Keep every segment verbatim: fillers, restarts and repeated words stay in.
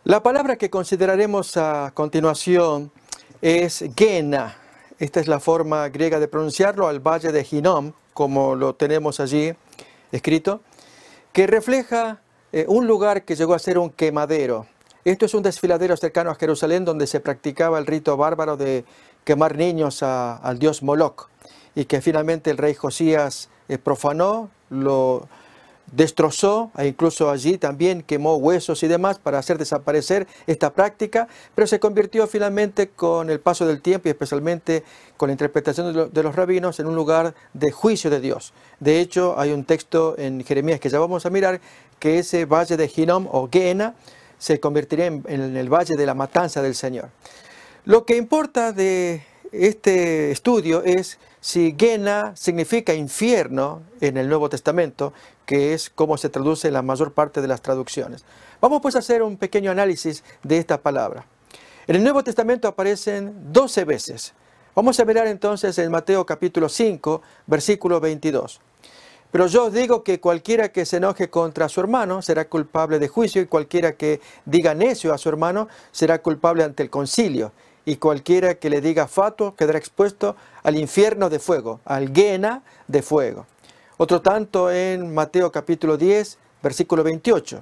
La palabra que consideraremos a continuación es Gena. Esta es la forma griega de pronunciarlo, al valle de Hinnom, como lo tenemos allí escrito, que refleja eh, un lugar que llegó a ser un quemadero. Esto es un desfiladero cercano a Jerusalén donde se practicaba el rito bárbaro de quemar niños a- al dios Moloc, y que finalmente el rey Josías eh, profanó, lo destrozó, e incluso allí también quemó huesos y demás para hacer desaparecer esta práctica, pero se convirtió finalmente con el paso del tiempo y especialmente con la interpretación de, lo- de los rabinos en un lugar de juicio de Dios. De hecho, hay un texto en Jeremías que ya vamos a mirar, que ese valle de Hinnom o Gena se convertiría en, en el valle de la matanza del Señor. Lo que importa de este estudio es si Gena significa infierno en el Nuevo Testamento, que es como se traduce en la mayor parte de las traducciones. Vamos pues a hacer un pequeño análisis de esta palabra. En el Nuevo Testamento aparecen doce veces. Vamos a mirar entonces en Mateo capítulo cinco, versículo veintidós. Pero yo os digo que cualquiera que se enoje contra su hermano será culpable de juicio, y cualquiera que diga necio a su hermano será culpable ante el concilio, y cualquiera que le diga fatuo quedará expuesto al infierno de fuego, al Gena de fuego. Otro tanto en Mateo capítulo diez, versículo veintiocho.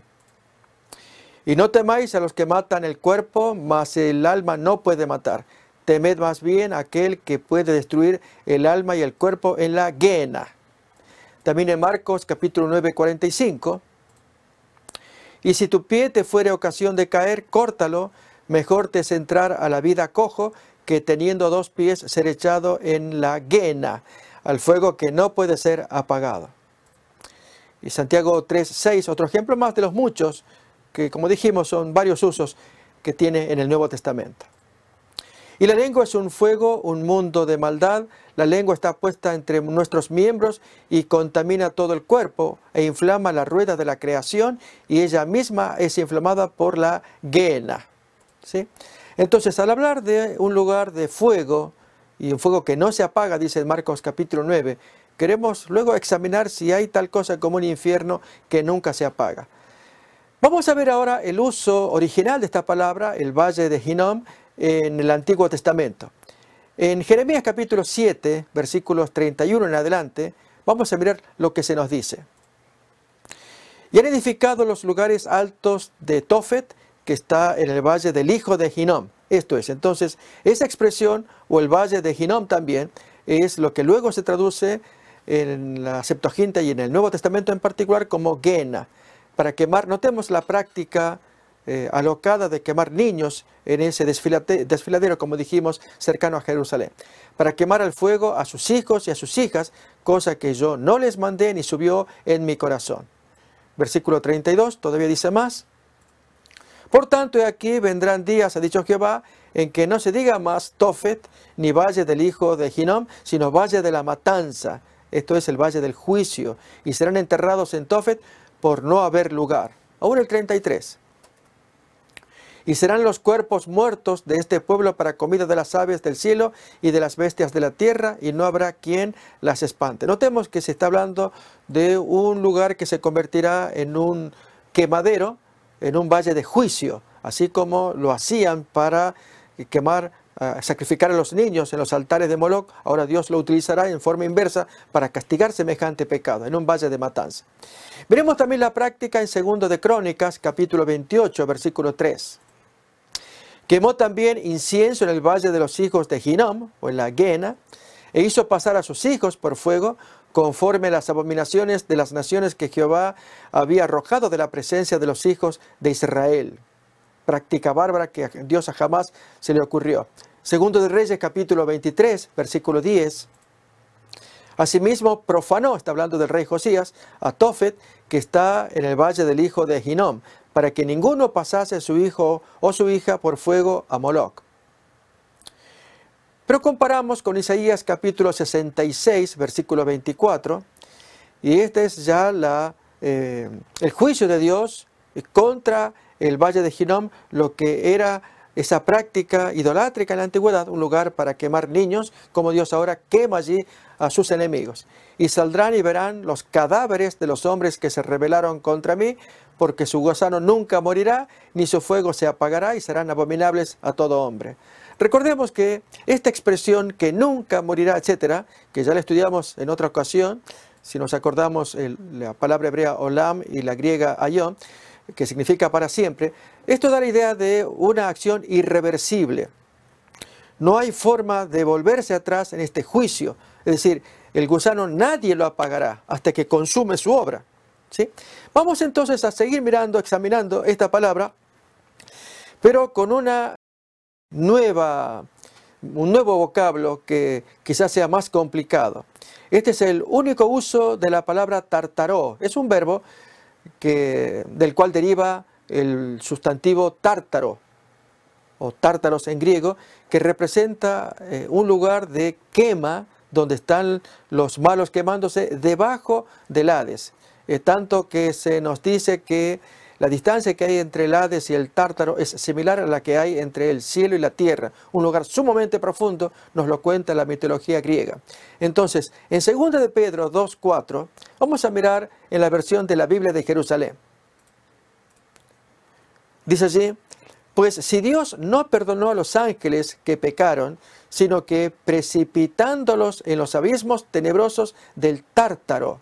Y no temáis a los que matan el cuerpo, mas el alma no puede matar. Temed más bien a aquel que puede destruir el alma y el cuerpo en la Gena. También en Marcos capítulo nueve, cuarenta y cinco. Y si tu pie te fuere ocasión de caer, córtalo. Mejor te es entrar a la vida cojo que teniendo dos pies ser echado en la Gena, al fuego que no puede ser apagado. Y Santiago tres, seis, otro ejemplo más de los muchos, que como dijimos son varios usos que tiene en el Nuevo Testamento. Y la lengua es un fuego, un mundo de maldad. La lengua está puesta entre nuestros miembros y contamina todo el cuerpo e inflama la rueda de la creación, y ella misma es inflamada por la Gena. ¿Sí? Entonces, al hablar de un lugar de fuego y un fuego que no se apaga, dice en Marcos capítulo nueve, queremos luego examinar si hay tal cosa como un infierno que nunca se apaga. Vamos a ver ahora el uso original de esta palabra, el valle de Hinnom, en el Antiguo Testamento. En Jeremías capítulo siete, versículos treinta y uno en adelante, vamos a mirar lo que se nos dice. Y han edificado los lugares altos de Tofet, que está en el valle del hijo de Hinnom. Esto es, entonces, esa expresión, o el valle de Hinnom también, es lo que luego se traduce en la Septuaginta y en el Nuevo Testamento en particular como Gena, para quemar. Notemos la práctica eh, alocada de quemar niños en ese desfilate, desfiladero, como dijimos, cercano a Jerusalén, para quemar al fuego a sus hijos y a sus hijas, cosa que yo no les mandé ni subió en mi corazón. Versículo treinta y dos, todavía dice más. Por tanto, he aquí vendrán días, ha dicho Jehová, en que no se diga más Tofet, ni valle del hijo de Hinnom, sino valle de la matanza. Esto es el valle del juicio. Y serán enterrados en Tofet por no haber lugar. Aún el treinta y tres. Y serán los cuerpos muertos de este pueblo para comida de las aves del cielo y de las bestias de la tierra, y no habrá quien las espante. Notemos que se está hablando de un lugar que se convertirá en un quemadero, en un valle de juicio, así como lo hacían para quemar, uh, sacrificar a los niños en los altares de Moloc. Ahora Dios lo utilizará en forma inversa para castigar semejante pecado, en un valle de matanza. Veremos también la práctica en segundo de Crónicas, capítulo veintiocho, versículo tres. Quemó también incienso en el valle de los hijos de Hinnom, o en la Gena, e hizo pasar a sus hijos por fuego, conforme a las abominaciones de las naciones que Jehová había arrojado de la presencia de los hijos de Israel. Práctica bárbara que a Dios jamás se le ocurrió. Segundo de Reyes, capítulo veintitrés, versículo diez. Asimismo profanó, está hablando del rey Josías, a Tofet, que está en el valle del hijo de Hinnom, para que ninguno pasase su hijo o su hija por fuego a Moloc. Pero comparamos con Isaías capítulo sesenta y seis, versículo veinticuatro, y este es ya la, eh, el juicio de Dios contra el valle de Hinnom, lo que era esa práctica idolátrica en la antigüedad, un lugar para quemar niños, como Dios ahora quema allí a sus enemigos. Y saldrán y verán los cadáveres de los hombres que se rebelaron contra mí, porque su gusano nunca morirá, ni su fuego se apagará, y serán abominables a todo hombre. Recordemos que esta expresión que nunca morirá, etcétera, que ya la estudiamos en otra ocasión, si nos acordamos el, la palabra hebrea olam y la griega aion, que significa para siempre, esto da la idea de una acción irreversible. No hay forma de volverse atrás en este juicio. Es decir, el gusano nadie lo apagará hasta que consume su obra, ¿sí? Vamos entonces a seguir mirando, examinando esta palabra, pero con una nueva, un nuevo vocablo que quizás sea más complicado. Este es el único uso de la palabra tartaró. Es un verbo que, del cual deriva el sustantivo tártaro, o tártaros en griego, que representa eh, un lugar de quema donde están los malos quemándose debajo del Hades. Eh, tanto que se nos dice que la distancia que hay entre el Hades y el Tártaro es similar a la que hay entre el cielo y la tierra, un lugar sumamente profundo, nos lo cuenta la mitología griega. Entonces, en segunda de Pedro dos cuatro, vamos a mirar en la versión de la Biblia de Jerusalén. Dice allí: pues si Dios no perdonó a los ángeles que pecaron, sino que precipitándolos en los abismos tenebrosos del Tártaro,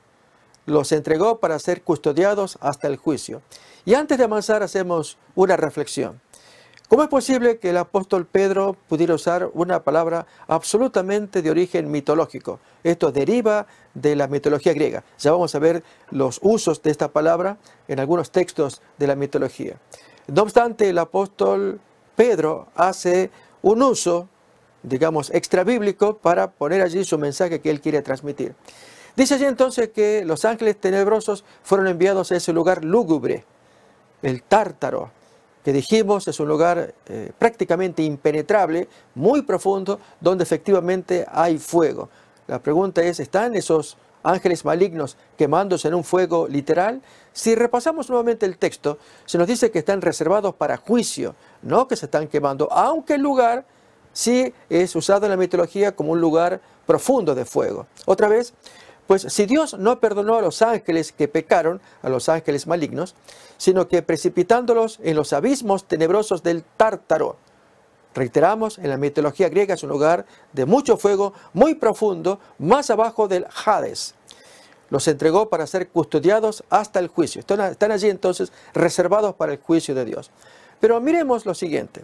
los entregó para ser custodiados hasta el juicio. Y antes de avanzar hacemos una reflexión. ¿Cómo es posible que el apóstol Pedro pudiera usar una palabra absolutamente de origen mitológico? Esto deriva de la mitología griega. Ya vamos a ver los usos de esta palabra en algunos textos de la mitología. No obstante, el apóstol Pedro hace un uso, digamos, extrabíblico para poner allí su mensaje que él quiere transmitir. Dice allí entonces que los ángeles tenebrosos fueron enviados a ese lugar lúgubre, el Tártaro, que dijimos es un lugar eh, prácticamente impenetrable, muy profundo, donde efectivamente hay fuego. La pregunta es, ¿están esos ángeles malignos quemándose en un fuego literal? Si repasamos nuevamente el texto, se nos dice que están reservados para juicio, no que se están quemando, aunque el lugar sí es usado en la mitología como un lugar profundo de fuego. Otra vez, pues si Dios no perdonó a los ángeles que pecaron, a los ángeles malignos, sino que precipitándolos en los abismos tenebrosos del Tártaro. Reiteramos, en la mitología griega es un lugar de mucho fuego, muy profundo, más abajo del Hades. Los entregó para ser custodiados hasta el juicio. Están, están allí entonces reservados para el juicio de Dios. Pero miremos lo siguiente.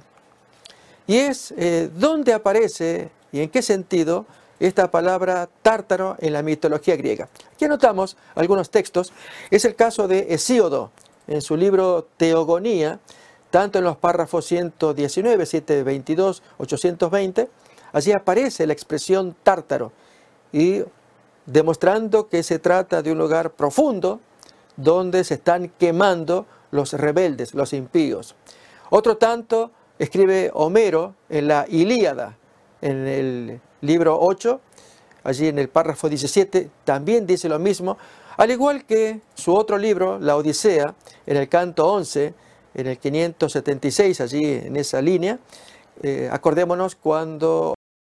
Y es eh, dónde aparece y en qué sentido esta palabra tártaro en la mitología griega. Aquí anotamos algunos textos. Es el caso de Hesíodo en su libro Teogonía, tanto en los párrafos ciento diecinueve, setecientos veintidós, ochocientos veinte, allí aparece la expresión tártaro, y demostrando que se trata de un lugar profundo donde se están quemando los rebeldes, los impíos. Otro tanto escribe Homero en la Ilíada, en el libro ocho, allí en el párrafo diecisiete, también dice lo mismo, al igual que su otro libro, la Odisea, en el canto once, en el quinientos setenta y seis, allí en esa línea. Eh, acordémonos cuando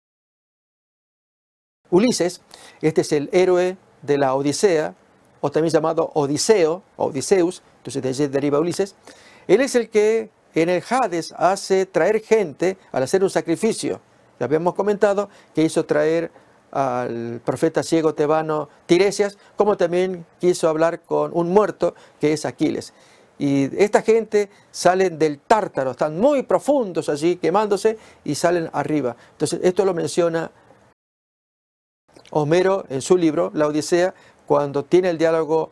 Ulises, este es el héroe de la Odisea, o también llamado Odiseo, Odiseus, entonces de allí deriva Ulises, él es el que en el Hades hace traer gente al hacer un sacrificio. Ya habíamos comentado que hizo traer al profeta ciego tebano Tiresias, como también quiso hablar con un muerto que es Aquiles. Y esta gente salen del Tártaro, están muy profundos allí quemándose y salen arriba. Entonces esto lo menciona Homero en su libro, La Odisea, cuando tiene el diálogo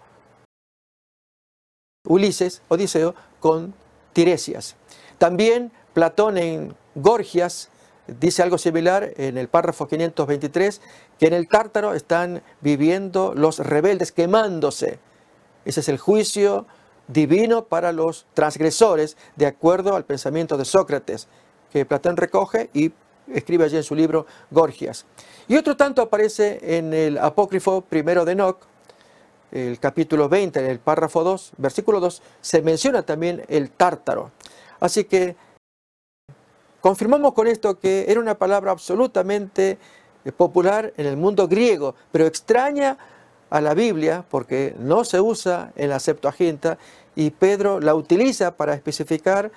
Ulises, Odiseo, con Tiresias. También Platón en Gorgias dice algo similar en el párrafo quinientos veintitrés, que en el Tártaro están viviendo los rebeldes quemándose. Ese es el juicio divino para los transgresores, de acuerdo al pensamiento de Sócrates, que Platón recoge y escribe allí en su libro Gorgias. Y otro tanto aparece en el apócrifo primero de Enoc, el capítulo veinte, en el párrafo dos, versículo dos, se menciona también el Tártaro. Así que confirmamos con esto que era una palabra absolutamente eh, popular en el mundo griego, pero extraña a la Biblia porque no se usa en la Septuaginta y Pedro la utiliza para especificar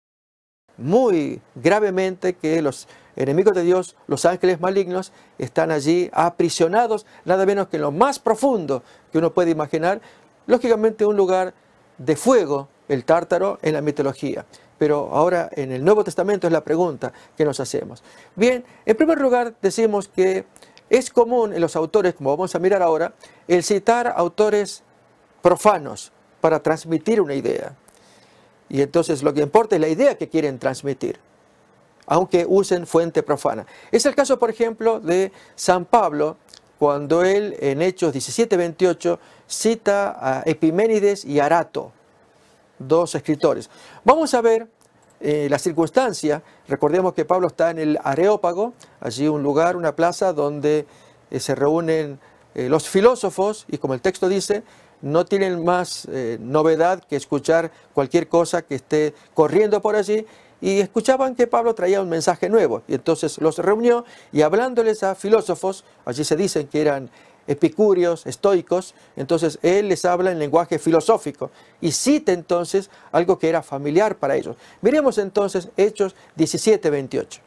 muy gravemente que los enemigos de Dios, los ángeles malignos, están allí aprisionados, nada menos que en lo más profundo que uno puede imaginar, lógicamente un lugar de fuego, el Tártaro, en la mitología. Pero ahora en el Nuevo Testamento es la pregunta que nos hacemos. Bien, en primer lugar decimos que es común en los autores, como vamos a mirar ahora, el citar autores profanos para transmitir una idea. Y entonces lo que importa es la idea que quieren transmitir, aunque usen fuente profana. Es el caso, por ejemplo, de San Pablo, cuando él en Hechos diecisiete veintiocho cita a Epiménides y Arato, dos escritores. Vamos a ver eh, la circunstancia. Recordemos que Pablo está en el Areópago, allí un lugar, una plaza donde eh, se reúnen eh, los filósofos, y como el texto dice, no tienen más eh, novedad que escuchar cualquier cosa que esté corriendo por allí, y escuchaban que Pablo traía un mensaje nuevo, y entonces los reunió, y hablándoles a filósofos, allí se dicen que eran epicúreos, estoicos, entonces él les habla en lenguaje filosófico, y cita entonces algo que era familiar para ellos. Miremos entonces Hechos diecisiete veintiocho.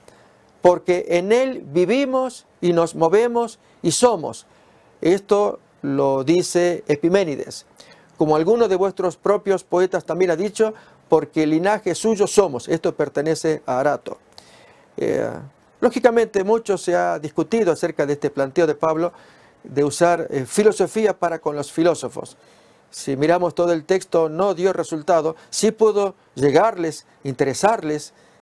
Porque en él vivimos y nos movemos y somos. Esto lo dice Epiménides. Como alguno de vuestros propios poetas también ha dicho, porque el linaje suyo somos. Esto pertenece a Arato. Eh, lógicamente mucho se ha discutido acerca de este planteo de Pablo de usar eh, filosofía para con los filósofos. Si miramos todo el texto, no dio resultado. Sí pudo llegarles, interesarles,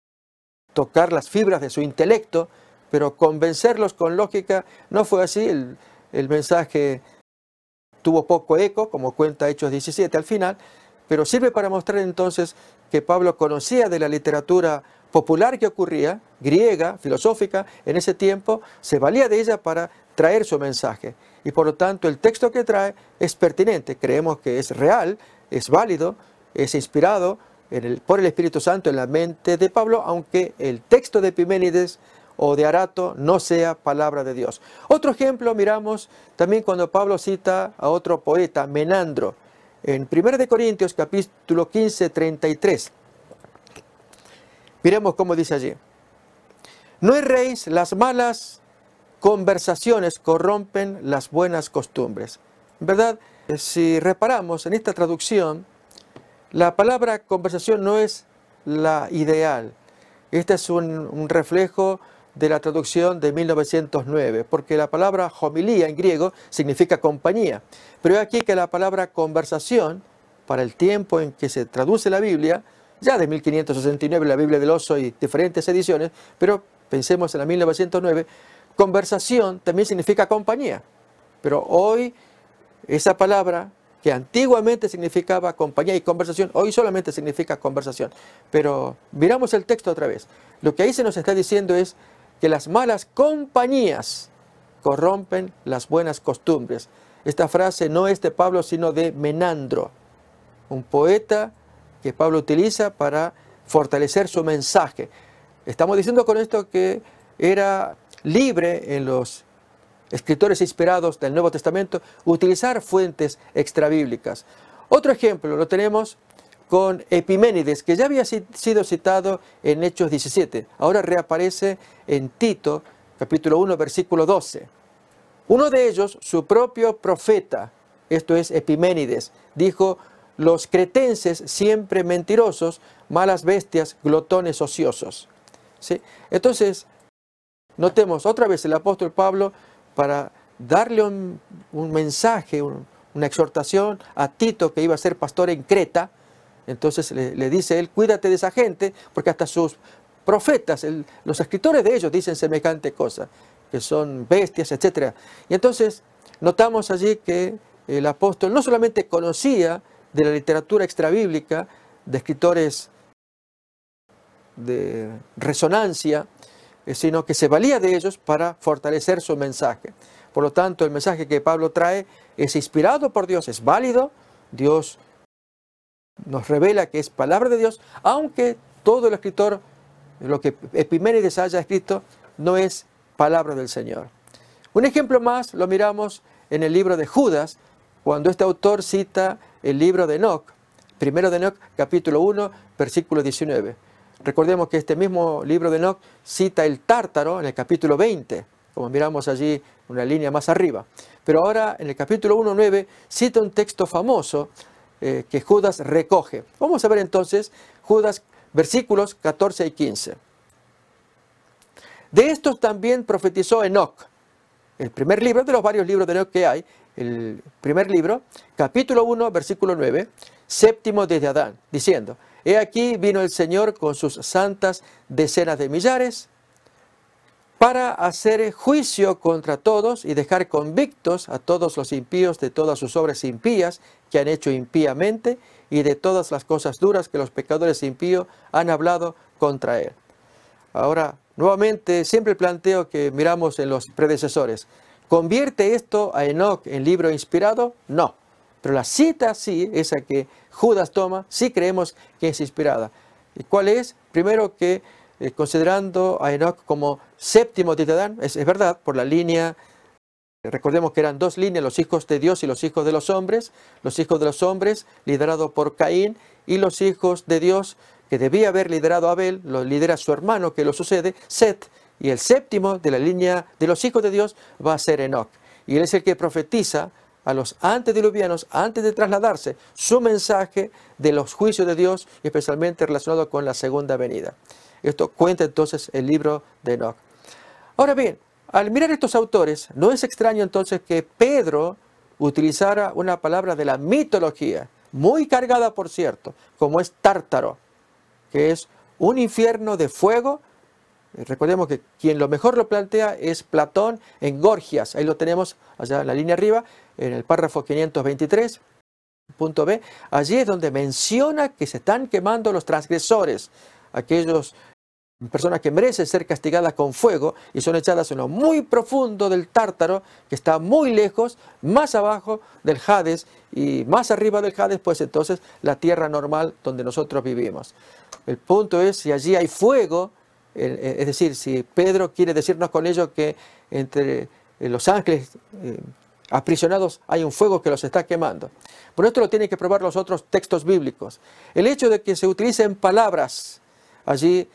tocar las fibras de su intelecto, pero convencerlos con lógica no fue así. El, el mensaje tuvo poco eco, como cuenta Hechos diecisiete al final, pero sirve para mostrar entonces que Pablo conocía de la literatura popular que ocurría, griega, filosófica, en ese tiempo, se valía de ella para traer su mensaje. Y por lo tanto el texto que trae es pertinente, creemos que es real, es válido, es inspirado en el, por el Espíritu Santo en la mente de Pablo, aunque el texto de Epiménides o de Arato no sea palabra de Dios. Otro ejemplo miramos también cuando Pablo cita a otro poeta, Menandro, en primera de Corintios capítulo quince, treinta y tres. Miremos cómo dice allí. No erréis, las malas conversaciones corrompen las buenas costumbres. En verdad, si reparamos en esta traducción, la palabra conversación no es la ideal. Este es un, un reflejo de la traducción de mil novecientos nueve, porque la palabra homilía en griego significa compañía. Pero aquí que la palabra conversación, para el tiempo en que se traduce la Biblia, ya de mil quinientos sesenta y nueve, la Biblia del Oso y diferentes ediciones, pero pensemos en la mil novecientos nueve, conversación también significa compañía. Pero hoy esa palabra, que antiguamente significaba compañía y conversación, hoy solamente significa conversación. Pero miramos el texto otra vez. Lo que ahí se nos está diciendo es que las malas compañías corrompen las buenas costumbres. Esta frase no es de Pablo, sino de Menandro, un poeta que Pablo utiliza para fortalecer su mensaje. Estamos diciendo con esto que era libre en los escritores inspirados del Nuevo Testamento utilizar fuentes extrabíblicas. Otro ejemplo lo tenemos con Epiménides, que ya había sido citado en Hechos diecisiete. Ahora reaparece en Tito, capítulo uno, versículo doce. Uno de ellos, su propio profeta, esto es Epiménides, dijo: los cretenses siempre mentirosos, malas bestias, glotones ociosos. ¿Sí? Entonces, notemos otra vez el apóstol Pablo, para darle un, un mensaje, un, una exhortación a Tito, que iba a ser pastor en Creta. Entonces le, le dice él: cuídate de esa gente, porque hasta sus profetas, el, los escritores de ellos dicen semejante cosa, que son bestias, etcétera. Y entonces notamos allí que el apóstol no solamente conocía de la literatura extrabíblica, de escritores de resonancia, sino que se valía de ellos para fortalecer su mensaje. Por lo tanto, el mensaje que Pablo trae es inspirado por Dios, es válido. Dios nos revela que es palabra de Dios, aunque todo el escritor lo que Epimenides haya escrito no es palabra del Señor. Un ejemplo más lo miramos en el libro de Judas, cuando este autor cita el libro de Enoc, primero de Enoc, capítulo uno, versículo diecinueve. Recordemos que este mismo libro de Enoc cita el Tártaro en el capítulo veinte, como miramos allí una línea más arriba. Pero ahora en el capítulo uno, nueve cita un texto famoso eh, que Judas recoge. Vamos a ver entonces Judas, versículos catorce y quince. De estos también profetizó Enoc, el primer libro de los varios libros de Enoc que hay, el primer libro, capítulo uno, versículo nueve, séptimo desde Adán, diciendo: He aquí vino el Señor con sus santas decenas de millares para hacer juicio contra todos y dejar convictos a todos los impíos de todas sus obras impías que han hecho impíamente y de todas las cosas duras que los pecadores impíos han hablado contra él. Ahora, nuevamente, siempre planteo que miramos en los predecesores. ¿Convierte esto a Enoc en libro inspirado? No. Pero la cita sí, esa que Judas toma, sí creemos que es inspirada. ¿Y cuál es? Primero que eh, considerando a Enoc como séptimo de Adán, es, es verdad, por la línea, recordemos que eran dos líneas, los hijos de Dios y los hijos de los hombres, los hijos de los hombres liderados por Caín y los hijos de Dios que debía haber liderado a Abel, lo lidera su hermano que lo sucede, Set, y el séptimo de la línea de los hijos de Dios va a ser Enoc. Y él es el que profetiza a los antediluvianos, antes de trasladarse, su mensaje de los juicios de Dios, especialmente relacionado con la segunda venida. Esto cuenta entonces el libro de Enoc. Ahora bien, al mirar estos autores, no es extraño entonces que Pedro utilizara una palabra de la mitología, muy cargada por cierto, como es Tártaro, que es un infierno de fuego. Recordemos que quien lo mejor lo plantea es Platón en Gorgias. Ahí lo tenemos allá en la línea arriba, en el párrafo quinientos veintitrés, punto B. Allí es donde menciona que se están quemando los transgresores, aquellas personas que merecen ser castigadas con fuego y son echadas en lo muy profundo del Tártaro, que está muy lejos, más abajo del Hades y más arriba del Hades, pues entonces la tierra normal donde nosotros vivimos. El punto es, si allí hay fuego, es decir, si Pedro quiere decirnos con ello que entre los ángeles eh, aprisionados hay un fuego que los está quemando. Por esto lo tienen que probar los otros textos bíblicos. El hecho de que se utilicen palabras allí,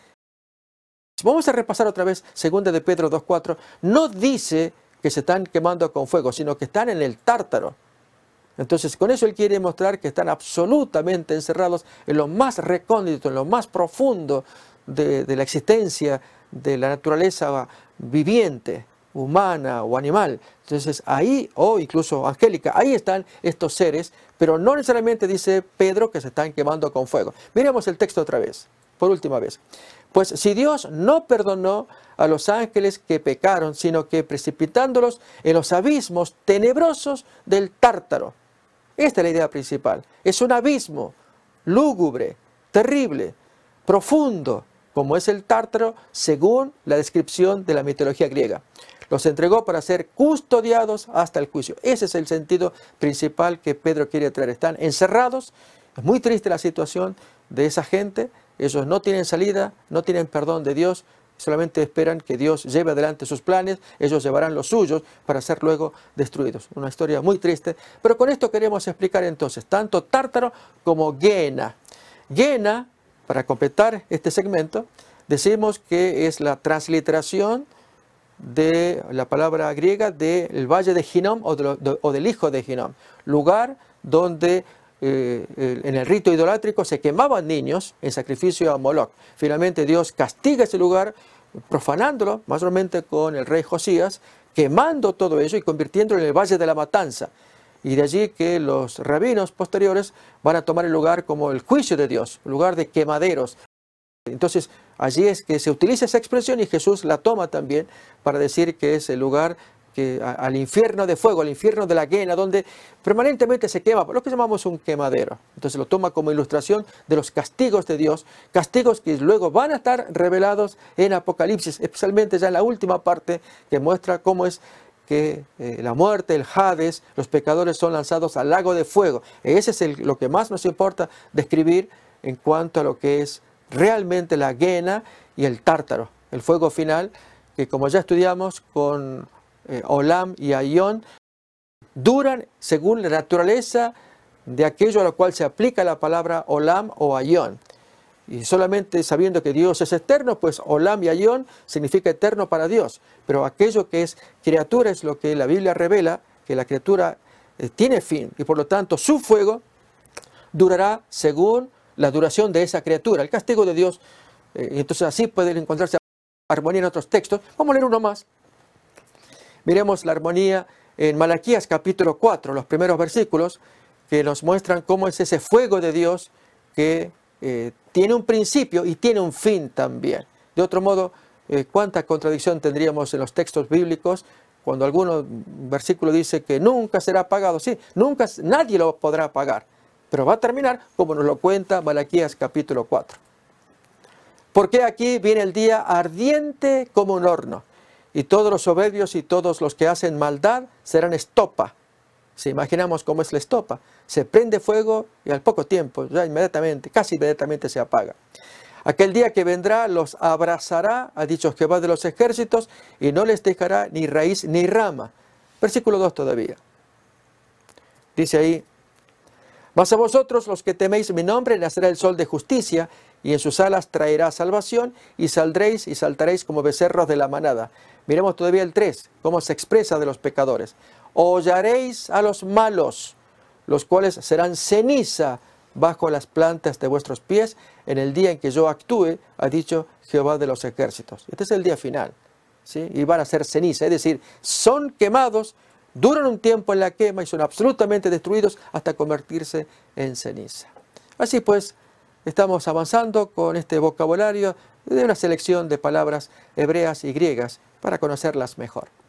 vamos a repasar otra vez segunda de Pedro dos cuatro, no dice que se están quemando con fuego, sino que están en el Tártaro. Entonces, con eso él quiere mostrar que están absolutamente encerrados en lo más recóndito, en lo más profundo de, de la existencia de la naturaleza viviente, humana o animal. Entonces, ahí, o incluso angélica, ahí están estos seres, pero no necesariamente dice Pedro que se están quemando con fuego. Miremos el texto otra vez, por última vez. Pues si Dios no perdonó a los ángeles que pecaron, sino que precipitándolos en los abismos tenebrosos del Tártaro. Esta es la idea principal. Es un abismo lúgubre, terrible, profundo, como es el Tártaro, según la descripción de la mitología griega. Los entregó para ser custodiados hasta el juicio. Ese es el sentido principal que Pedro quiere traer. Están encerrados. Es muy triste la situación de esa gente. Ellos no tienen salida, no tienen perdón de Dios, solamente esperan que Dios lleve adelante sus planes, ellos llevarán los suyos para ser luego destruidos. Una historia muy triste, pero con esto queremos explicar entonces tanto Tártaro como Gehenna. Gehenna, para completar este segmento, decimos que es la transliteración de la palabra griega del valle de Hinnom o, de, de, o del hijo de Hinnom, lugar donde Eh, en el rito idolátrico se quemaban niños en sacrificio a Moloch. Finalmente Dios castiga ese lugar profanándolo, mayormente con el rey Josías, quemando todo eso y convirtiéndolo en el Valle de la Matanza. Y de allí que los rabinos posteriores van a tomar el lugar como el juicio de Dios, lugar de quemaderos. Entonces allí es que se utiliza esa expresión y Jesús la toma también para decir que es el lugar que, a, al infierno de fuego, al infierno de la Gehenna, donde permanentemente se quema, lo que llamamos un quemadero. Entonces lo toma como ilustración de los castigos de Dios, castigos que luego van a estar revelados en Apocalipsis, especialmente ya en la última parte que muestra cómo es que eh, la muerte, el Hades, los pecadores son lanzados al lago de fuego. Ese es el, lo que más nos importa describir en cuanto a lo que es realmente la Gehenna y el tártaro, el fuego final, que como ya estudiamos con eh, Olam y Ayón, duran según la naturaleza de aquello a lo cual se aplica la palabra Olam o Ayón. Y solamente sabiendo que Dios es eterno, pues Olam y Ayón significa eterno para Dios. Pero aquello que es criatura es lo que la Biblia revela, que la criatura eh, tiene fin. Y por lo tanto su fuego durará según la duración de esa criatura. El castigo de Dios, eh, entonces así puede encontrarse armonía en otros textos. Vamos a leer uno más. Miremos la armonía en Malaquías capítulo cuatro, los primeros versículos, que nos muestran cómo es ese fuego de Dios que eh, tiene un principio y tiene un fin también. De otro modo, eh, ¿cuánta contradicción tendríamos en los textos bíblicos cuando alguno versículo dice que nunca será pagado? Sí, nunca, nadie lo podrá pagar, pero va a terminar como nos lo cuenta Malaquías capítulo cuatro. Porque aquí viene el día ardiente como un horno, y todos los soberbios y todos los que hacen maldad serán estopa. Si imaginamos cómo es la estopa, se prende fuego y al poco tiempo, ya inmediatamente, casi inmediatamente se apaga. Aquel día que vendrá los abrazará, ha dicho Jehová de los ejércitos, y no les dejará ni raíz ni rama. Versículo dos todavía. Dice ahí, mas a vosotros los que teméis mi nombre nacerá el sol de justicia, y en sus alas traerá salvación, y saldréis y saltaréis como becerros de la manada. Miremos todavía el tres, cómo se expresa de los pecadores. Hollaréis a los malos, los cuales serán ceniza bajo las plantas de vuestros pies en el día en que yo actúe, ha dicho Jehová de los ejércitos. Este es el día final, ¿sí? Y van a ser ceniza, es decir, son quemados, duran un tiempo en la quema y son absolutamente destruidos hasta convertirse en ceniza. Así pues, estamos avanzando con este vocabulario de una selección de palabras hebreas y griegas para conocerlas mejor.